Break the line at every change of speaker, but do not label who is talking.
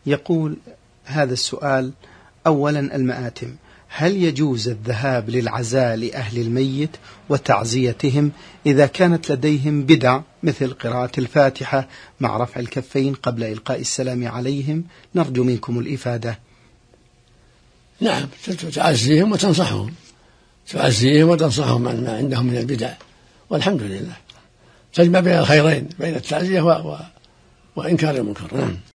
يقول هذا السؤال: أولا المآتم، هل يجوز الذهاب للعزاء لأهل الميت وتعزيتهم إذا كانت لديهم بدع مثل قراءة الفاتحة مع رفع الكفين قبل إلقاء السلام عليهم؟ نرجو منكم الإفادة.
نعم، تعزيهم وتنصحهم، تعزيهم وتنصحهم ما عندهم من البدع، والحمد لله تجمع بين الخيرين، بين التعزية وإنكار المنكر.